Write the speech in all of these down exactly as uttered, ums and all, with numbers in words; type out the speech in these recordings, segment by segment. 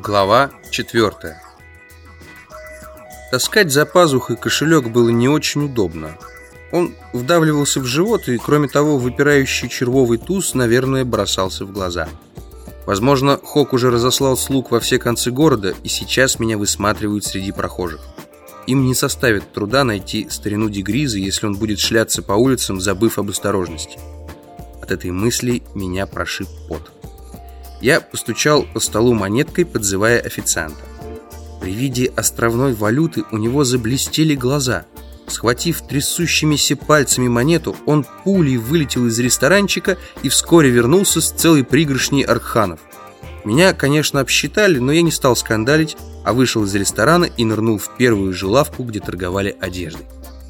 Глава четвертая. Таскать за пазухой кошелек было не очень удобно. Он вдавливался в живот, и, кроме того, выпирающий червовый туз, наверное, бросался в глаза. Возможно, Хок уже разослал слуг во все концы города, и сейчас меня высматривают среди прохожих. Им не составит труда найти старину Дегриза, если он будет шляться по улицам, забыв об осторожности. От этой мысли меня прошиб пот. Я постучал по столу монеткой, подзывая официанта. При виде островной валюты у него заблестели глаза. Схватив трясущимися пальцами монету, он пулей вылетел из ресторанчика и вскоре вернулся с целой пригоршней аркханов. Меня, конечно, обсчитали, но я не стал скандалить, а вышел из ресторана и нырнул в первую же лавку, где торговали одеждой.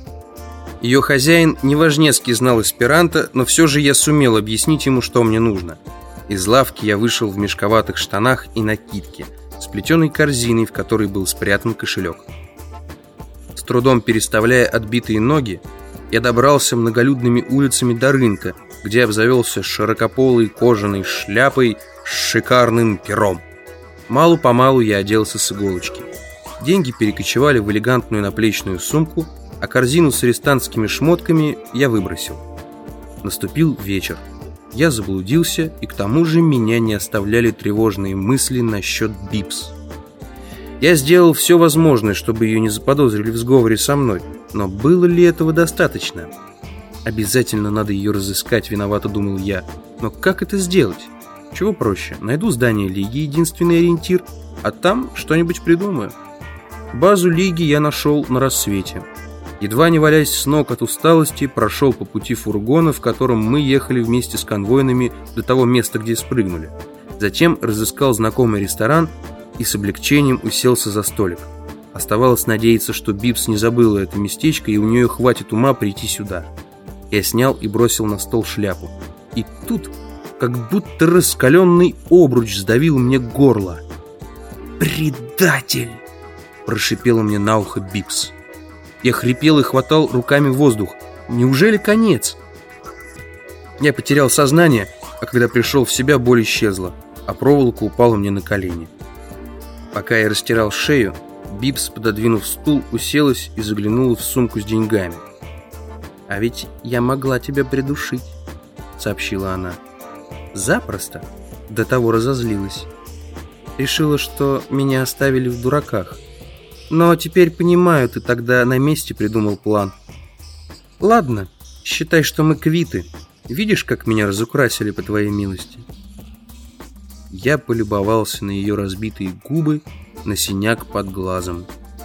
Ее хозяин неважнецки знал эсперанто, но все же я сумел объяснить ему, что мне нужно. Из лавки я вышел в мешковатых штанах и накидке, с плетеной корзиной, в которой был спрятан кошелек. С трудом переставляя отбитые ноги, я добрался многолюдными улицами до рынка, где обзавелся широкополой кожаной шляпой с шикарным пером. Мало-помалу я оделся с иголочки. Деньги перекочевали в элегантную наплечную сумку, а корзину с арестантскими шмотками я выбросил. Наступил вечер. Я заблудился, и к тому же меня не оставляли тревожные мысли насчет Бибс. Я сделал все возможное, чтобы ее не заподозрили в сговоре со мной, но было ли этого достаточно? Обязательно надо ее разыскать, виновато думал я. Но как это сделать? Чего проще? Найду здание Лиги, единственный ориентир, а там что-нибудь придумаю. Базу Лиги я нашел на рассвете. Едва не валясь с ног от усталости, прошел по пути фургона, в котором мы ехали вместе с конвойными до того места, где спрыгнули. Затем разыскал знакомый ресторан и с облегчением уселся за столик. Оставалось надеяться, что Бибс не забыла это местечко, и у нее хватит ума прийти сюда. Я снял и бросил на стол шляпу. И тут, как будто раскаленный обруч сдавил мне горло. «Предатель!» – прошипела мне на ухо Бибс. Я хрипел и хватал руками воздух. Неужели конец? Я потерял сознание, а когда пришел в себя, боль исчезла, а проволока упала мне на колени. Пока я растирал шею, Бибс, пододвинув стул, уселась и заглянула в сумку с деньгами. «А ведь я могла тебя придушить», — сообщила она. «Запросто». До того разозлилась. Решила, что меня оставили в дураках. Но теперь понимаю, ты тогда на месте придумал план. Ладно, считай, что мы квиты. Видишь, как меня разукрасили по твоей милости?» Я полюбовался на ее разбитые губы, на синяк под глазом.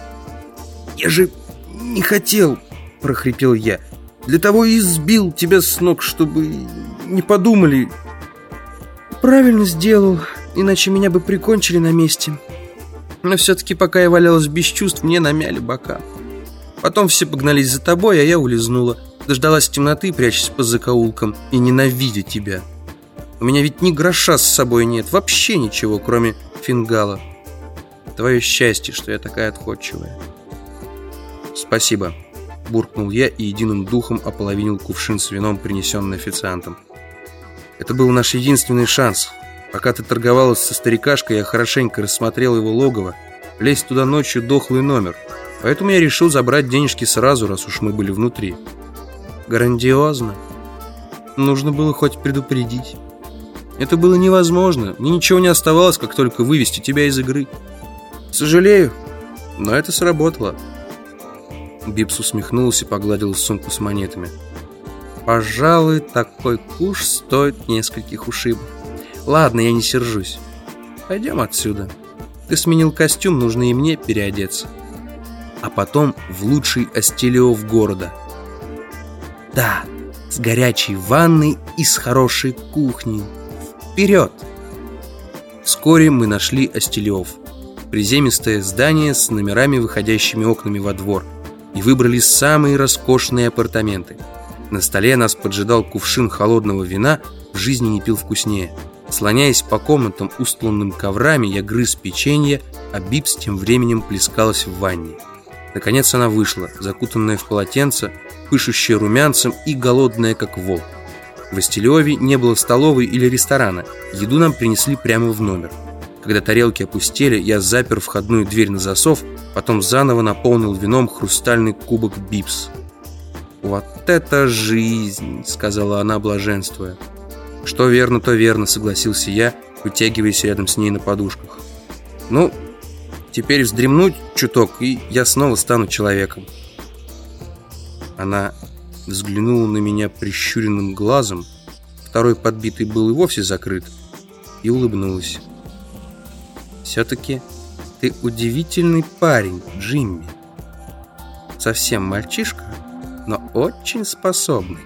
«Я же не хотел», — прохрипел я. «Для того и сбил тебя с ног, чтобы не подумали». «Правильно сделал, иначе меня бы прикончили на месте. Но все-таки, пока я валялась без чувств, мне намяли бока. Потом все погнались за тобой, а я улизнула. Дождалась темноты, прячась по закоулкам, и ненавидя тебя. У меня ведь ни гроша с собой нет, вообще ничего, кроме фингала. Твое счастье, что я такая отходчивая». «Спасибо», — буркнул я и единым духом ополовинил кувшин с вином, принесенный официантом. «Это был наш единственный шанс. Пока ты торговалась со старикашкой, я хорошенько рассмотрел его логово. Лезть туда ночью — дохлый номер. Поэтому я решил забрать денежки сразу, раз уж мы были внутри». «Грандиозно. Нужно было хоть предупредить». «Это было невозможно. Мне ничего не оставалось, как только вывести тебя из игры». «Сожалею, но это сработало». Бибс усмехнулась и погладила сумку с монетами. «Пожалуй, такой куш стоит нескольких ушибов. Ладно, я не сержусь. Пойдем отсюда. Ты сменил костюм, нужно и мне переодеться. А потом в лучший Астелиоф города. Да, с горячей ванной и с хорошей кухней. Вперед!» Вскоре мы нашли Астелиоф. Приземистое здание с номерами, выходящими окнами во двор. И выбрали самые роскошные апартаменты. На столе нас поджидал кувшин холодного вина, в жизни не пил вкуснее. Слоняясь по комнатам, устланным коврами, я грыз печенье, а Бибс тем временем плескалась в ванне. Наконец она вышла, закутанная в полотенце, пышущая румянцем и голодная, как волк. В Астелиове не было столовой или ресторана. Еду нам принесли прямо в номер. Когда тарелки опустели, я запер входную дверь на засов, потом заново наполнил вином хрустальный кубок Бибс. «Вот это жизнь!» — сказала она, блаженствуя. «Что верно, то верно», — согласился я, вытягиваясь рядом с ней на подушках. «Ну, теперь вздремнуть чуток, и я снова стану человеком». Она взглянула на меня прищуренным глазом, второй подбитый был и вовсе закрыт, и улыбнулась. «Все-таки ты удивительный парень, Джимми. Совсем мальчишка, но очень способный.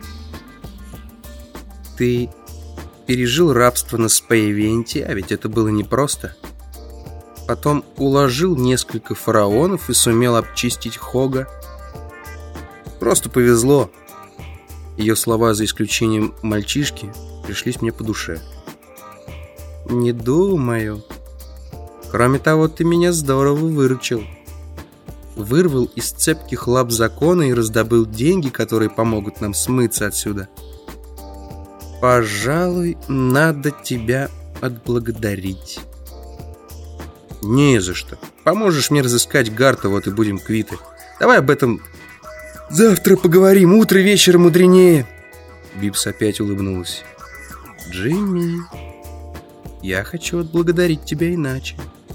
Ты пережил рабство на Спаевенте, а ведь это было непросто. Потом уложил несколько фараонов и сумел обчистить Хога. Просто повезло». Ее слова, за исключением мальчишки, пришлись мне по душе. «Не думаю. Кроме того, ты меня здорово выручил. Вырвал из цепких лап закона и раздобыл деньги, которые помогут нам смыться отсюда. Пожалуй, надо тебя отблагодарить». «Не за что. Поможешь мне разыскать Гарта, вот и будем квиты. Давай об этом завтра поговорим. Утро вечера мудренее». Бибс опять улыбнулась. «Джимми, я хочу отблагодарить тебя иначе.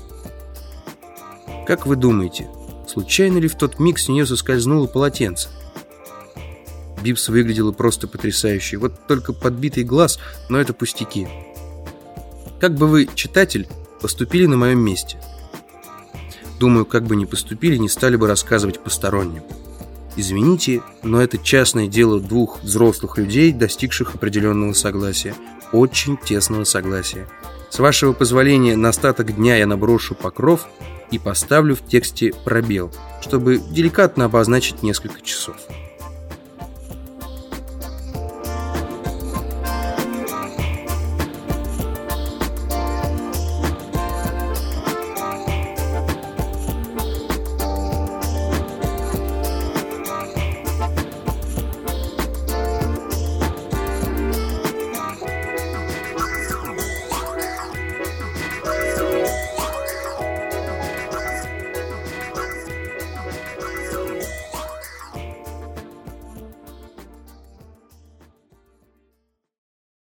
Как вы думаете, случайно ли в тот миг с нее соскользнуло полотенце?» Бибс выглядела просто потрясающе. Вот только подбитый глаз, но это пустяки. Как бы вы, читатель, поступили на моем месте? Думаю, как бы ни поступили, не стали бы рассказывать посторонним. Извините, но это частное дело двух взрослых людей, достигших определенного согласия. Очень тесного согласия. С вашего позволения, на остаток дня я наброшу покров и поставлю в тексте пробел, чтобы деликатно обозначить несколько часов.